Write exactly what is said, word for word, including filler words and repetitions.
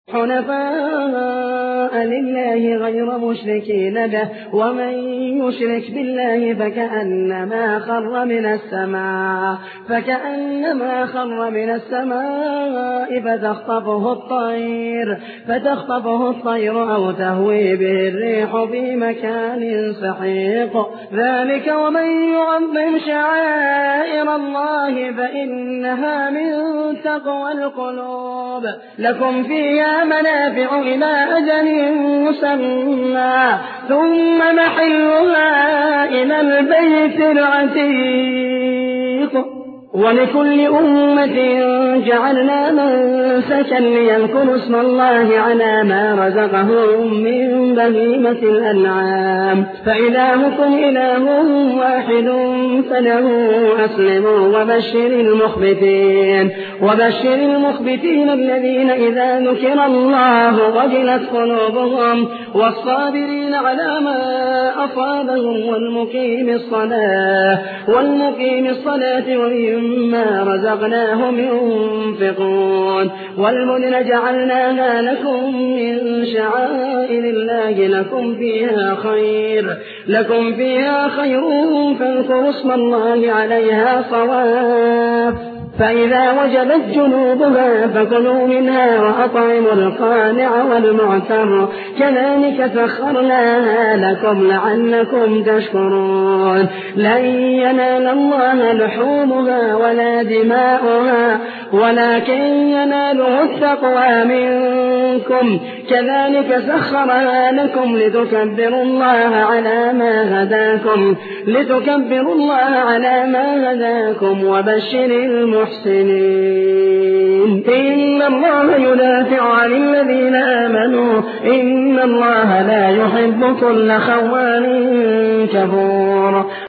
حنفاء لله غير مشركين به ومن يشرك بالله فكأنما خر من السماء فكأنما خر من السماء فتخطفه الطير فتخطفه الطير أو تهوي به الريح في مكان سحيق. ذلك ومن يعظم شعائر الله فإنها من تقوى القلوب. لكم فيها منافع إلى أجل مسمى ثم محلها إلى البيت العتيق. ولكل أمة جعلنا منسكا ليذكروا اسم الله على ما رزقهم من بهيمة الأنعام فإلهكم إله واحد فله أسلموا. وبشر المخبتين وبشر المخبتين الذين إذا ذكر الله وجلت قلوبهم والصابرين على ما أصابهم والمقيم الصلاة والمقيم الصلاة ومما رزقناهم ينفقون. والبدن جعلناها لكم من شعائر الله لكم فيها خير لكم فيها خير فاذكروا اسم الله عليها صواف. فإذا وجبت جنوبها فكلوا منها وأطعموا القانع والمعتر كذلك سخرناها لكم لعلكم تشكرون. لن ينال الله لحومها ولا دماؤها ولكن يناله التقوى منكم كذلك سخرها لكم لتكبروا الله على ما هداكم لتكبروا الله على ما هداكم. وبشر المحسنين إن الله يدافع عن الذين آمنوا إن الله لا يحب كل خوان كفور.